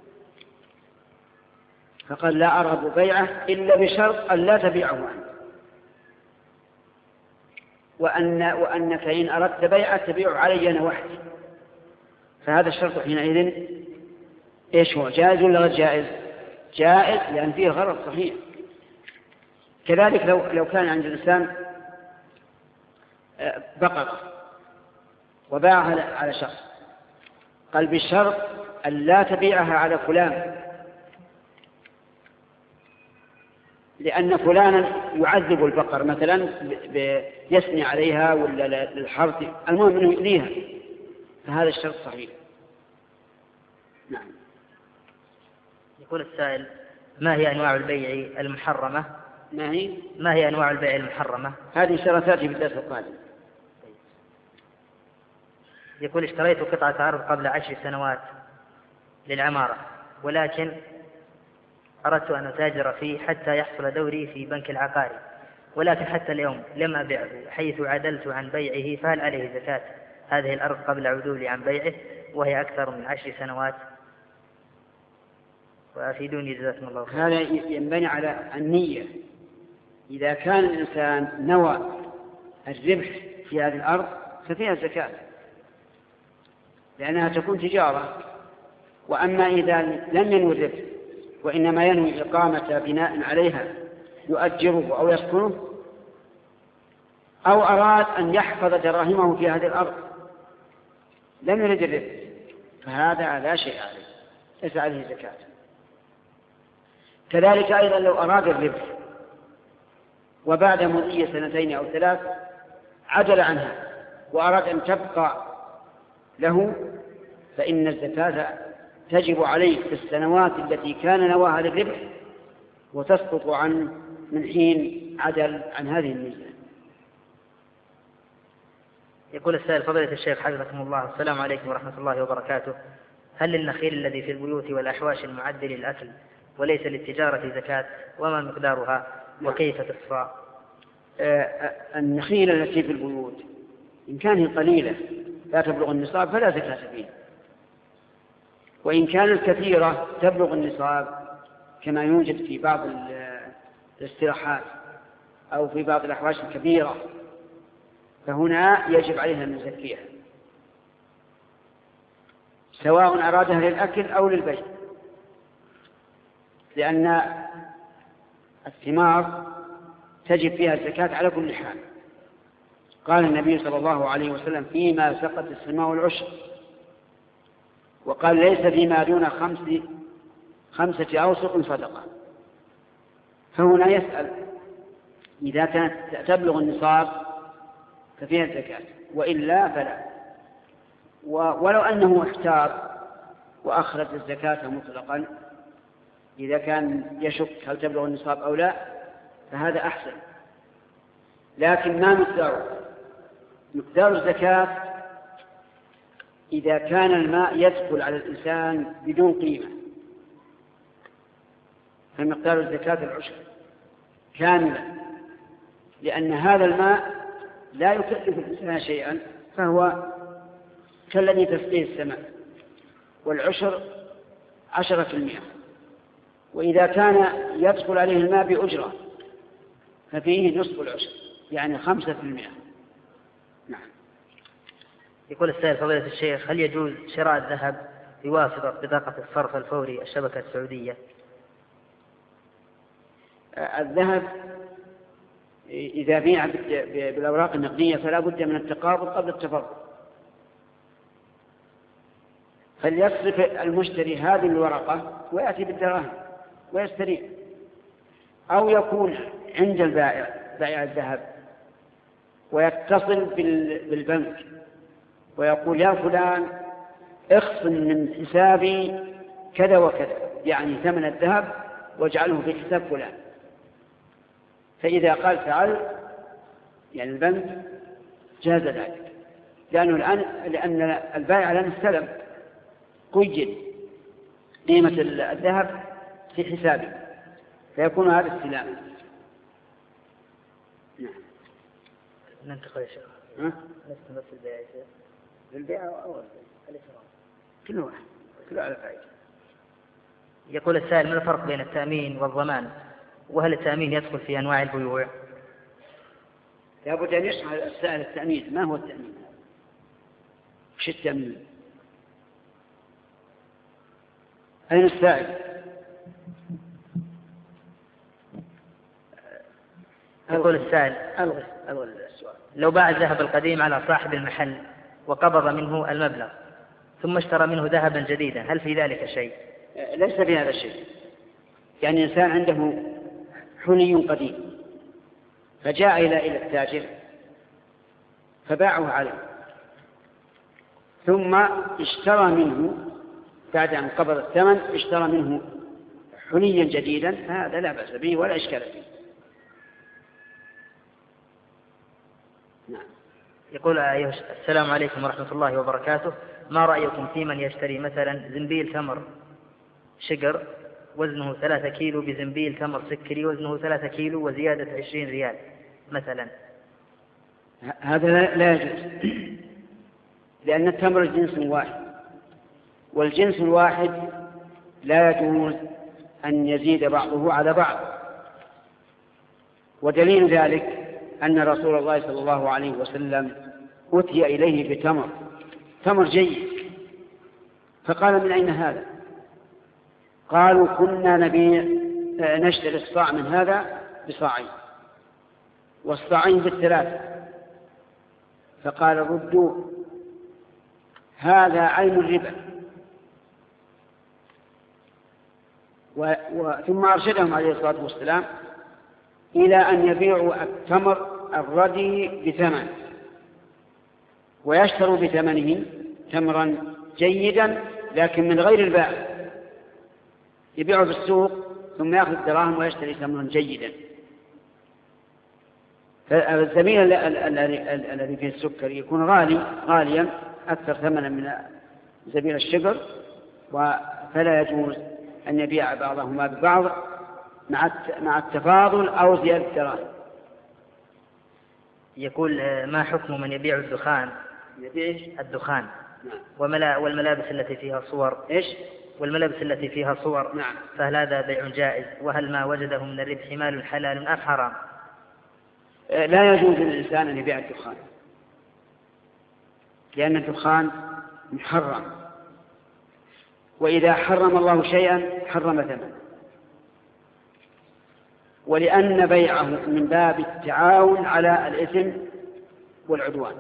فقال: لا أرغب بيعه إلا بشرط أن لا تبيعه أنت، وأن وأنك إن أردت بيعه تبيعه علي أنا وحدي. فهذا الشرط حينئذ إيش هو؟ جائز ولا غير جائز؟ جائز، لأن فيه غرض صحيح. كذلك لو لو كان عند الإنسان بقرة وباعها على شخص، قال: بالشرط أن لا تبيعها على فلان، لأن فلانا يعذب البقر مثلا يثني عليها ولا للحرث، المهم أنه يؤذيها، فهذا الشرط صحيح. نعم. يقول السائل: ما هي أنواع البيع المحرمة؟ ما هي ما هي أنواع البيع المحرمة؟ هذه شرطاتي في الدرس القادم. يقول: اشتريت قطعة أرض قبل عشر سنوات للعمارة، ولكن أردت أن أتاجر فيه حتى يحصل دوري في بنك العقاري، ولكن حتى اليوم لم أبيعه حيث عدلت عن بيعه، فهل عليه زكاة هذه الأرض قبل عدولي عن بيعه وهي أكثر من عشر سنوات؟ وأفيدوني جزاكم الله خير. هذا ينبني على النية. إذا كان الإنسان نوى الربح في هذه الأرض ففيها زكاة، لأنها تكون تجارة. وأما إذا لم ينوي الربح وإنما ينوي إقامة بناء عليها يؤجره أو يسكنه، أو أراد أن يحفظ دراهمه في هذه الأرض لم يرد الربح، فهذا لا شيء عليه، ليس عليه زكاة. كذلك أيضا لو أراد الربح وبعد مضي سنتين أو ثلاث عدل عنها وأراد أن تبقى له، فإن الزكاة تجب عليه في السنوات التي كان نواها للربح وتسقط عنه من حين عدل عن هذه الميزة. يقول السائل: فضيلة الشيخ حفظكم الله، السلام عليكم ورحمة الله وبركاته، هل للنخيل الذي في البيوت والأحواش المعد للأكل وليس للتجارة زكاة؟ وما مقدارها وكيف تصفى؟ آه النخيل التي في البيوت إن كانت قليلة لا تبلغ النصاب فلا زكاة فيها، وإن كانت كثيرة تبلغ النصاب كما يوجد في بعض الاستراحات أو في بعض الأحواش الكبيرة، فهنا يجب عليها أن نزكيها سواء أرادها للأكل أو للبيع، لأن الثمار تجب فيها الزكاة على كل حال. قال النبي صلى الله عليه وسلم: فيما سقط السماء العشر، وقال: ليس فيما دون خمس خمسة أوسق صدقة. فهنا يسأل: إذا كانت تبلغ النصاب ففيها الزكاة، وإلا فلا. ولو أنه احتار وأخرج الزكاة مطلقا إذا كان يشك هل تبلغ النصاب أو لا فهذا أحسن. لكن ما مقداره؟ مقدار الزكاة إذا كان الماء يدخل على الإنسان بدون قيمة فمقدار الزكاة العشر كاملا، لأن هذا الماء لا يكلف الإنسان شيئا، فهو كالذي تسقيه السماء، والعشر عشرة في المئة. وإذا كان يدخل عليه الماء بأجرة ففيه نصف العشر، يعني خمسة في المئة. نعم. يقول السائل فضيلة الشيخ هل يجوز شراء الذهب بواسطة بطاقة الصرف الفوري الشبكة السعودية؟ الذهب إذا بيع بالأوراق النقدية فلا بد من التقابض قبل التفرق، فليصرف المشتري هذه الورقة ويأتي بالدراهم ويستريح، أو يكون عند البائع بائع الذهب ويتصل بالبنك ويقول يا فلان اخصم من حسابي كذا وكذا، يعني ثمن الذهب واجعله في حساب فلان. فإذا قال فعل يعني البنك جاز ذلك، لأنه الآن لأن البائع الآن استلم قيد قيمة الذهب في حسابه، فيكون هذا استلاما. نعم. ننتقل يا شيخ. ها؟ نستمر في البيع يا شيخ. البيع أو البيع كل واحد كل على فائدة. يقول السائل ما الفرق بين التأمين والضمان، وهل التأمين يدخل في أنواع البيوع؟ لابد أن يشرح السائل التأمين. ما هو التأمين؟ وش التأمين؟ أين السائل؟ يقول السائل ألغي ألغي السؤال. لو باع الذهب القديم على صاحب المحل وقبض منه المبلغ ثم اشترى منه ذهبا جديدا هل في ذلك شيء؟ ليس في هذا الشيء. يعني إنسان عنده حلي قديم فجاء إلى إلى التاجر فباعه عليه ثم اشترى منه بعد أن قبض الثمن اشترى منه حليا جديدا، فهذا لا بأس به ولا إشكال فيه. نعم. يقول أيها السلام عليكم ورحمة الله وبركاته، ما رأيكم في من يشتري مثلا زنبيل تمر شجر وزنه ثلاثة كيلو بزنبيل تمر سكري وزنه ثلاثة كيلو وزيادة عشرين ريال مثلا؟ هذا لا يجوز، لأن التمر جنس واحد، والجنس الواحد لا يجوز أن يزيد بعضه على بعض. ودليل ذلك أن رسول الله صلى الله عليه وسلم أتي إليه بتمر تمر جيد، فقال من أين هذا؟ قالوا كنا نبيع نشتري الصاع من هذا بصاعين والصاعين بالثلاثة، فقال ردوا هذا عين الربا. و... و... ثم أرشدهم عليه الصلاة والسلام إلى أن يبيعوا التمر الردي بثمن ويشتروا بثمنه تمرا جيدا لكن من غير البائع، يبيعه في السوق ثم يأخذ الدراهم ويشتري تمرا جيدا. فالزميل الذي فيه السكر يكون غالي غاليا أكثر ثمنا من زبيب الشجر، فلا يجوز أن يبيع بعضهما ببعض مع التفاضل أو زيادة الدراهم. يقول ما حكم من يبيع الدخان يبيع الدخان نعم. والملابس التي فيها صور إيش والملابس التي فيها صور نعم. فهل هذا بيع جائز؟ وهل ما وجده من الربح مال حلال أم حرام؟ لا يجوز للإنسان أن يبيع الدخان، لأن الدخان محرم، وإذا حرم الله شيئا حرم ثمنه، ولأن بيعه من باب التعاون على الإثم والعدوان.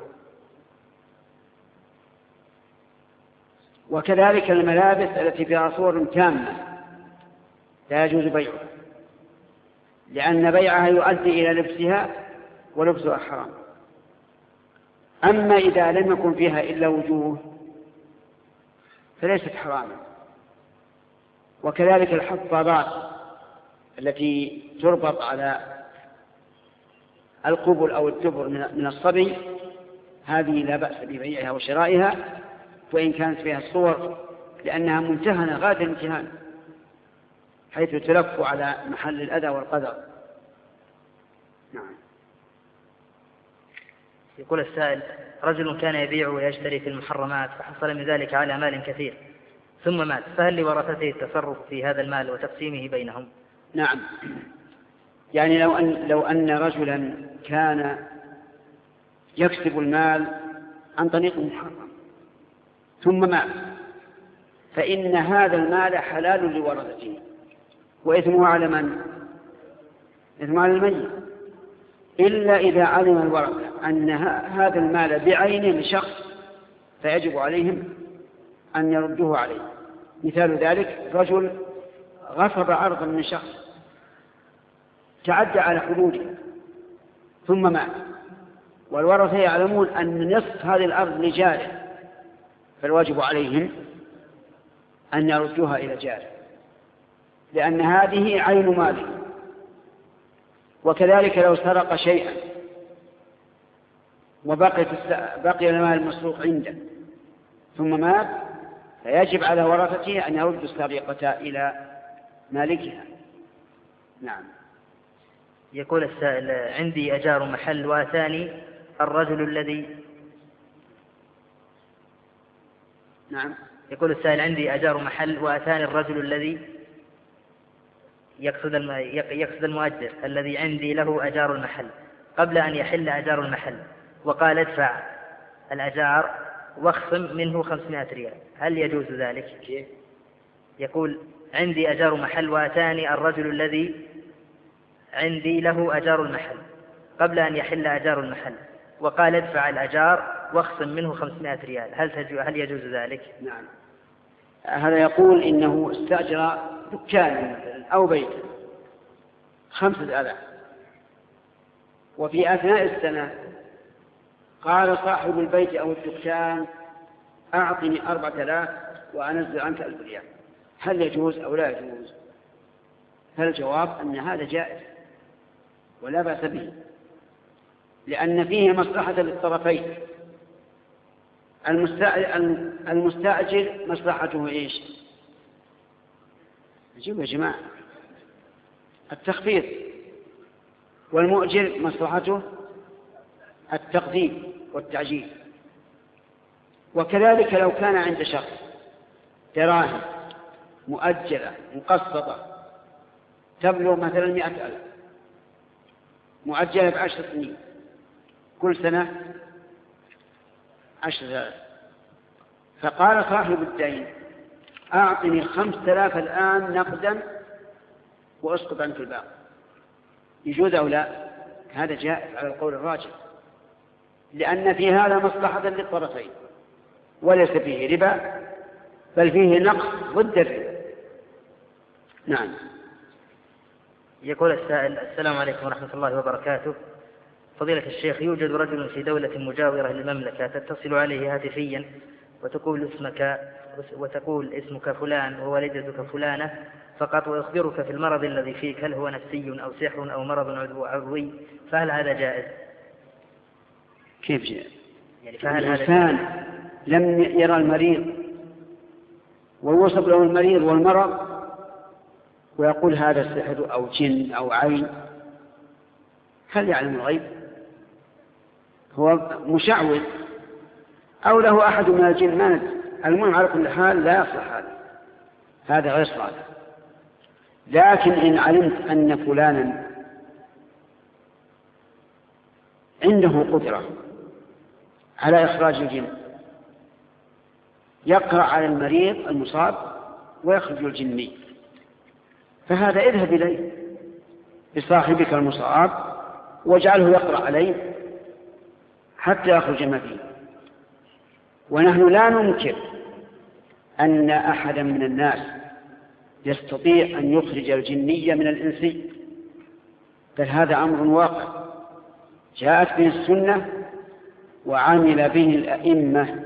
وكذلك الملابس التي فيها صور تامة لا يجوز بيعها، لأن بيعها يؤدي إلى لبسها ولبسها حرام. أما إذا لم يكن فيها إلا وجوه فليست حراما. وكذلك الحفاظات التي تربط على القبل أو الدبر من الصبي هذه لا بأس ببيعها وشرائها وإن كانت فيها الصور، لأنها ممتهنة غاية الامتهان حيث تلف على محل الأذى والقدر. نعم. يقول السائل رجل كان يبيع ويشتري في المحرمات فحصل من ذلك على مال كثير ثم مات، فهل لورثته التصرف في هذا المال وتقسيمه بينهم؟ نعم. يعني لو أن, لو أن رجلا كان يكسب المال عن طريق محرم ثم مات، فإن هذا المال حلال لورثته، وإثمه على من؟ إثمه على الميت، إلا إذا علم الورثة أن هذا المال بعينه لشخص فيجب عليهم أن يردوه عليه. مثال ذلك رجل غصب أرضا من شخص تعدى على حدوده ثم مات، والورثة يعلمون أن نصف هذه الأرض لجاره، فالواجب عليهم أن يردوها إلى جاره، لأن هذه عين ماله. وكذلك لو سرق شيئا وبقي بقي المال المسروق عنده ثم مات، فيجب على ورثته أن يردوا السرقة إلى مالكها. نعم. يقول السائل: عندي أجار محل وأتاني الرجل الذي نعم. يقول السائل: عندي أجار محل وأتاني الرجل الذي يقصد يقصد المؤجر الذي عندي له أجار المحل قبل أن يحل أجار المحل، وقال ادفع الأجار واخصم منه خمسمائة ريال، هل يجوز ذلك؟ يقول: عندي أجار محل وأتاني الرجل الذي عندي له أجار المحل قبل أن يحل أجار المحل، وقال ادفع الأجار واخصم منه خمسمائة ريال، هل هل يجوز ذلك؟ نعم. هذا يقول إنه استأجر دكان أو بيتا خمسة آلاف، وفي أثناء السنة قال صاحب البيت أو الدكان أعطني أربعة آلاف وأنزل عنك ألف ريال، هل يجوز أو لا يجوز؟ فالجواب أن هذا جائز ولا بأس به، لأن فيه مصلحة للطرفين. المستأجر مصلحته إيش؟ نجيب يا جماعة التخفيض، والمؤجر مصلحته التقديم والتعجيل. وكذلك لو كان عند شخص دراهم مؤجلة مقسطة تبلغ مثلا مئة ألف مؤجلة بعشر سنين، كل سنة عشر آلاف، فقال صاحب الدين أعطني خمسة آلاف الآن نقدا وأسقط عنك الباقي، يجوز أو لا؟ هذا جائز على القول الراجح، لأن في هذا مصلحة للطرفين وليس فيه ربا، بل فيه نقص ضد الربا. نعم. يقول السائل: السلام عليكم ورحمة الله وبركاته، فضيلة الشيخ، يوجد رجل في دولة مجاورة للمملكة تتصل عليه هاتفيا وتقول اسمك وتقول اسمك فلان ووالدتك فلانة فقط، ويخبرك في المرض الذي فيك، هل هو نفسي أو سحر أو مرض عضوي، فهل هذا جائز؟ كيف جائز؟ يعني فهل الإنسان هذا لم يرى المريض ووصف له المريض والمرض ويقول هذا سحر أو جن أو عين، هل يعلم الغيب؟ هو مشعوذ أو له أحد من الجن، ما ندري. المهم على كل حال لا يصلح هذا، هذا غير صالح. لكن إن علمت أن فلانا عنده قدرة على إخراج الجن، يقرأ على المريض المصاب ويخرج الجني، فهذا اذهب إليه بصاحبك المصاب واجعله يقرأ عليه حتى يخرج ما فيه. ونحن لا ننكر أن أحدا من الناس يستطيع أن يخرج الجني من الإنسي، بل هذا أمر واقع جاءت به السنة وعمل به الأئمة.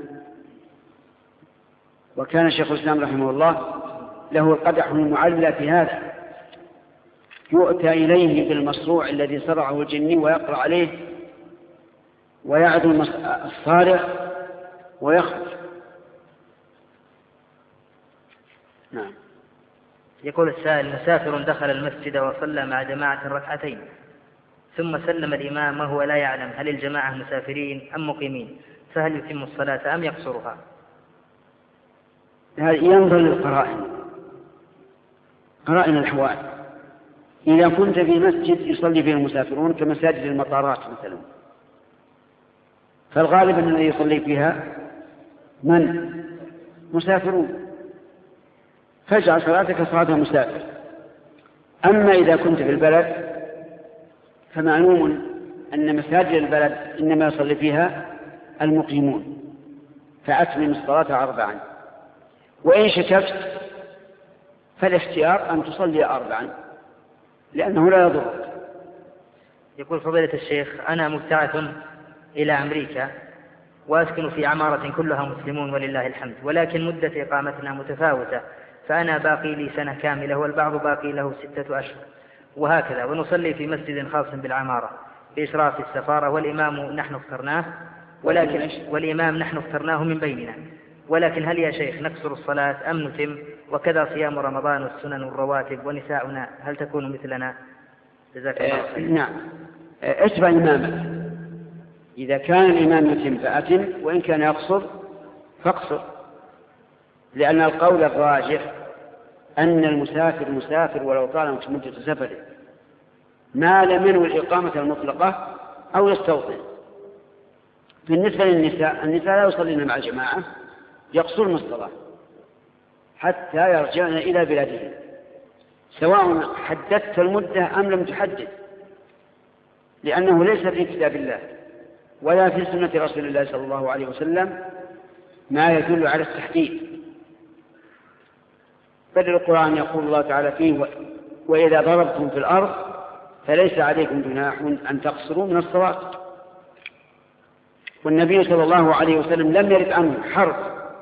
وكان شيخ الإسلام رحمه الله له القدح المعلى في هذا، يؤتى إليه بالمصروع الذي صرعه الجني ويقرأ عليه ويعد الصارع ويخرج. نعم. يقول السائل: مسافر دخل المسجد وصلى مع جماعة ركعتين ثم سلم الإمام وهو لا يعلم هل الجماعة مسافرين أم مقيمين، فهل يتم الصلاة أم يقصرها؟ ينظر للقرائن، قرائن الأحوال، إذا كنت في مسجد يصلي فيه المسافرون كمساجد المطارات مثلا، فالغالب أن الذي يصلي فيها من؟ مسافرون، فاجعل صلاتك صلاة مسافر. أما إذا كنت في البلد فمعلوم أن مساجد البلد إنما يصلي فيها المقيمون، فأتمم الصلاة أربعا. وإن شككت فالاختيار أن تصلي أربعا لأنه لا يضرك. يقول فضيلة الشيخ: أنا مبتعث إلى أمريكا وأسكن في عمارة كلها مسلمون ولله الحمد، ولكن مدة إقامتنا متفاوتة، فأنا باقي لي سنة كاملة والبعض باقي له ستة أشهر وهكذا، ونصلي في مسجد خاص بالعمارة بإشراف السفارة، والإمام نحن اخترناه ولكن والإمام نحن اخترناه من بيننا، ولكن هل يا شيخ نكسر الصلاة أم نتم؟ وكذا صيام رمضان والسنن والرواتب، ونساؤنا هل تكون مثلنا؟ جزاك الله خير. نعم، اتبع إمامك، إذا كان الإمام يتم فأتم، وإن كان يقصر فاقصر، لأن القول الراجح أن المسافر مسافر ولو طالت مدة سفره ما لم ينوي الإقامة المطلقة أو يستوطن. بالنسبة للنساء، النساء لا يصلين مع الجماعة، يقصرن الصلاة حتى يرجعن إلى بلادهن، سواء حددت المدة أم لم تحدد، لأنه ليس في كتاب الله ولا في سنة رسول الله صلى الله عليه وسلم ما يدل على التحديد، بل القرآن يقول الله تعالى فيه: وإذا ضربتم في الأرض فليس عليكم جناح أن تقصروا من الصلاة. والنبي صلى الله عليه وسلم لم يرد عنه حرف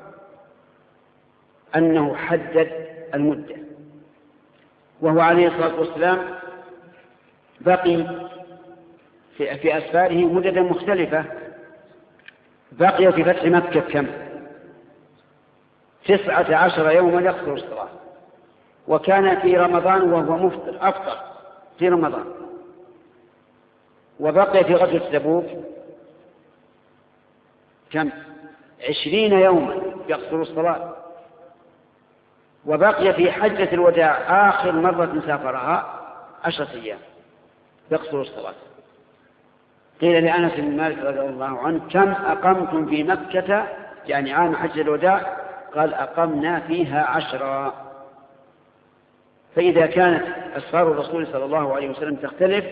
أنه حدد المدة، وهو عليه الصلاة والسلام بقي في, في أسفاره مدة مختلفة. بقي في فتح مكة كم؟ تسعة عشر يوما يقصر الصلاة، وكان في رمضان وهو مفطر أفطر في رمضان. وبقي في غزوة تبوك كم؟ عشرين يوما يقصر الصلاة. وبقي في حجة الوداع آخر مرة سافرها عشرة أيام يقصر الصلاة. قيل لأنس بن مالك رضي الله عنه: كم أقمتم في مكة يعني عام حجة الوداع؟ قال: أقمنا فيها عشرا. فإذا كانت أسفار الرسول صلى الله عليه وسلم تختلف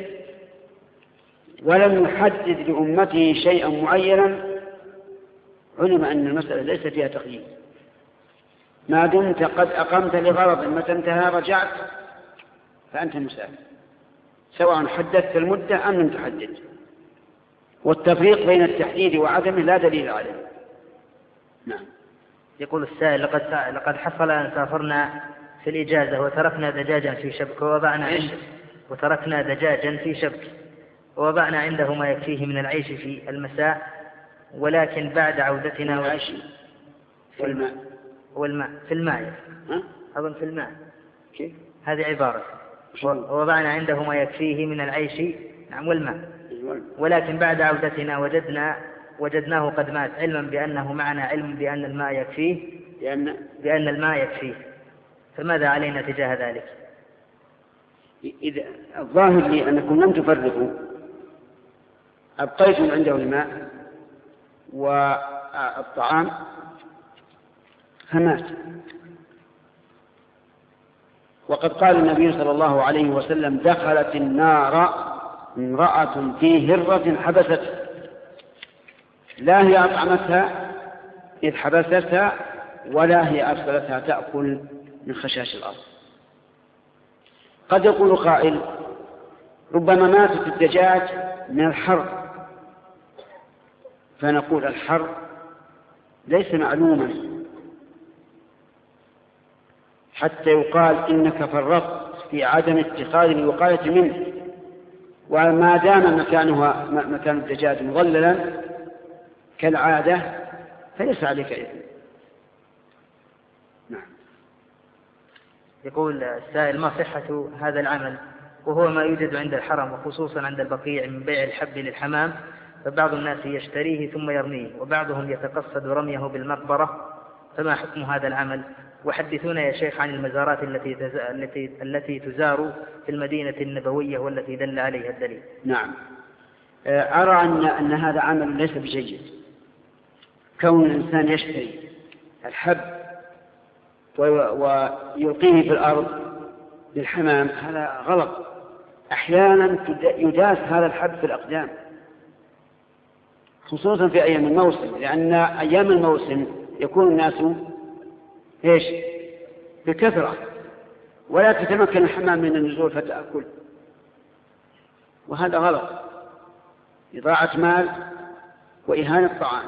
ولم يحدد لأمته شيئا معينا، علم أن المسألة ليس فيها تقييد. ما دمت قد أقمت لغرض متى انتهى رجعت فأنت مسافر، سواء حددت المدة أم لم تحدد. والتفريق بين التحديد وعدمه لا دليل عليه. نعم. يقول السائل: لقد لقد حصل أن سافرنا في الإجازة وتركنا دجاجا في شبك ووضعنا عنده وتركنا دجاجا في شبك ووضعنا عنده ما يكفيه من العيش في المساء، ولكن بعد عودتنا والعيش في الماء والماء في الماء ها؟ أظن في الماء كيف؟ هذه عبارة. ووضعنا عنده ما يكفيه من العيش نعم والماء، ولكن بعد عودتنا وجدنا وجدناه قد مات، علما بأنه معنا علم بأن الماء يكفيه بأن, بأن الماء يكفيه، فماذا علينا تجاه ذلك؟ إذا الظاهر لي أنكم لم تفرقوا، أبقيتم عنده الماء والطعام فمات. وقد قال النبي صلى الله عليه وسلم: دخلت النار امرأة في هرة حبست، لا هي أطعمتها إذ حبستها ولا هي أرسلتها تأكل من خشاش الأرض. قد يقول قائل: ربما ماتت الدجاج من الحر، فنقول: الحر ليس معلوما حتى يقال إنك فرطت في عدم اتخاذ الوقاية منه، وما دام مكانها مكان الدجاج مظللا كالعادة فليس عليك إثم. نعم. يقول السائل: ما صحة هذا العمل وهو ما يوجد عند الحرم وخصوصا عند البقيع من بيع الحب للحمام؟ فبعض الناس يشتريه ثم يرميه، وبعضهم يتقصد رميه بالمقبرة، فما حكم هذا العمل؟ وحدثونا يا شيخ عن المزارات التي تز... التي التي تزار في المدينة النبوية والتي دل عليها الدليل. نعم. أرى أن أن هذا عمل ليس بجيد. كون الإنسان يشتري الحب ويلقيه في الأرض للحمام هذا غلط. أحيانا يداس هذا الحب في الأقدام خصوصا في أيام الموسم، لأن أيام الموسم يكون الناس إيش بكثرة ولا تتمكن الحمام من النزول فتأكل، وهذا غلط، إضاعة مال وإهانة طعام.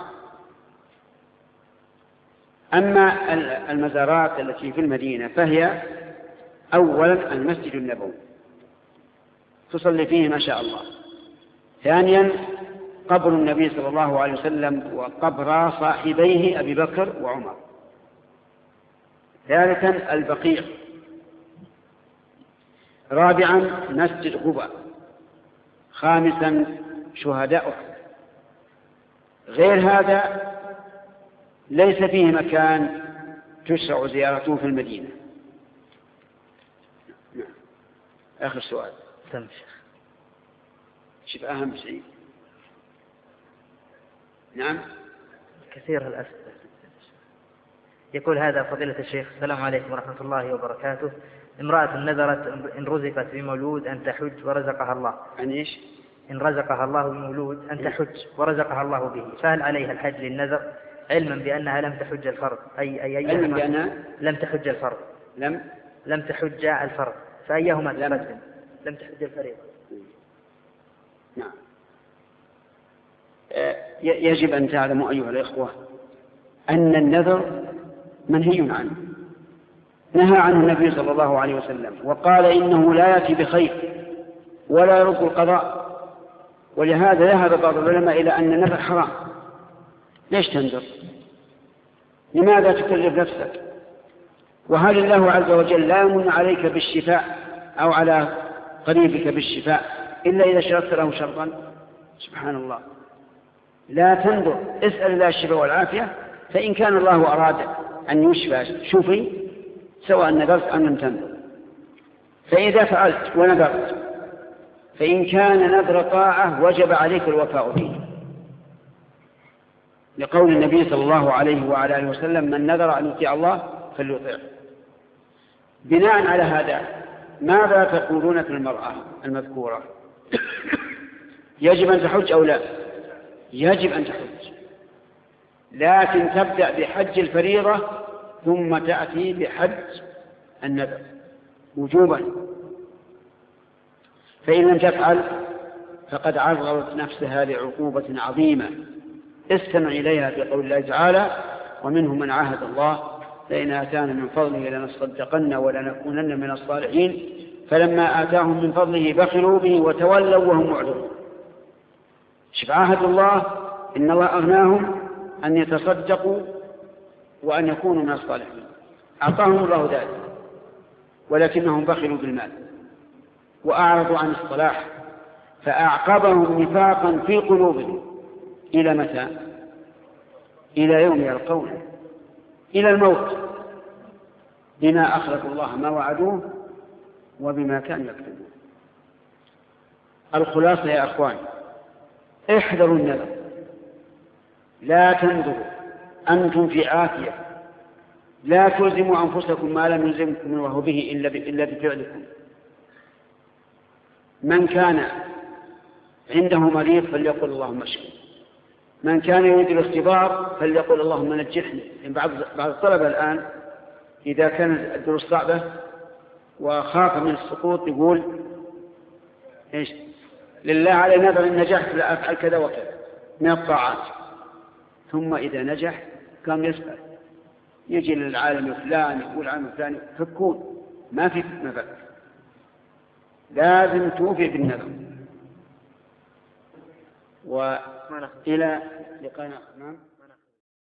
أما المزارات التي في المدينة فهي أولا المسجد النبوي تصلي فيه ما شاء الله، ثانيا قبر النبي صلى الله عليه وسلم وقبر صاحبيه أبي بكر وعمر، ثالثا البقيع، رابعا مسجد قباء، خامسا شهداء أحد. غير هذا ليس فيه مكان تشرع زيارته في المدينة. آخر سؤال. تم شيخ. شوف أهم شيء. نعم. كثير الأسئلة. يقول هذا فضيلة الشيخ: السلام عليكم ورحمة الله وبركاته. امرأة نذرت إن رزقت بمولود أن تحج ورزقها الله. عن إيش؟ إن رزقها الله بمولود أن تحج ورزقها الله به، فهل عليها الحج للنذر علما بأنها لم تحج الفرض؟ أي أي أي علما بأنها لم تحج الفرض. لم لم تحج الفرض، فأيهما تقدم؟ لم تحج الفريضة. نعم. يجب أن تعلموا أيها الإخوة أن النذر منهي عنه، نهى عنه النبي صلى الله عليه وسلم وقال إنه لا يأتي بخير ولا يرد القضاء، ولهذا ذهب بعض العلماء إلى أن النذر حرام. ليش تنذر؟ لماذا تكلف نفسك؟ وهل الله عز وجل لا يمن عليك بالشفاء أو على قريبك بالشفاء إلا إذا شرطت له شرطا؟ سبحان الله. لا تنظر، اسأل الله الشفاء والعافية، فإن كان الله أراد أن يشفى شوفي سواء نذرت أم لم تنذر. فإذا فعلت ونذرت فإن كان نذر طاعة وجب عليك الوفاء به، لقول النبي صلى الله عليه وعلى آله وسلم: من نذر أن يطيع الله فليطيعه. بناء على هذا ماذا تقولون في المرأة المذكورة؟ يجب أن تحج أو لا؟ يجب أن تحج، لكن تبدأ بحج الفريضة ثم تأتي بحج النذر وجوبا، فإن لم تفعل فقد عرضت نفسها لعقوبة عظيمة. استمع إليها في قول الله تعالى: ومنهم من عاهد الله لئن آتانا من فضله لنصدقن ولنكونن من الصالحين فلما آتاهم من فضله بخلوا به وتولوا وهم معرضون. شوف، عاهد الله إن الله أغناهم أن يتصدقوا وأن يكونوا من الصالحين، أعطاهم الله ذلك، ولكنهم بخلوا بالمال وأعرضوا عن الصلاح فأعقبهم نفاقا في قلوبهم. إلى متى؟ إلى يوم يلقونه، إلى الموت، بما أخلفوا الله ما وعدوه وبما كانوا يكذبون. الخلاصة يا أخوان: احذروا النذر، لا تنذروا، أنتم في عافية، لا تلزموا أنفسكم ما لم يلزمكم الله به إلا بفعلكم. من كان عنده مريض فليقل اللهم اشفه، من كان يريد الاختبار فليقل اللهم نجحني. يعني بعض بعض الطلبة الآن إذا كانت الدروس صعبة وخاف من السقوط يقول إيش؟ لله علي نذر إن نجحت لأفعل كذا وكذا من الطاعات، ثم إذا نجح كان يسأل، يجي للعالم الفلاني يقول عالم الفلاني، فكون ما في نذر، لازم توفي بالنذر. وإلى لقاء. نعم.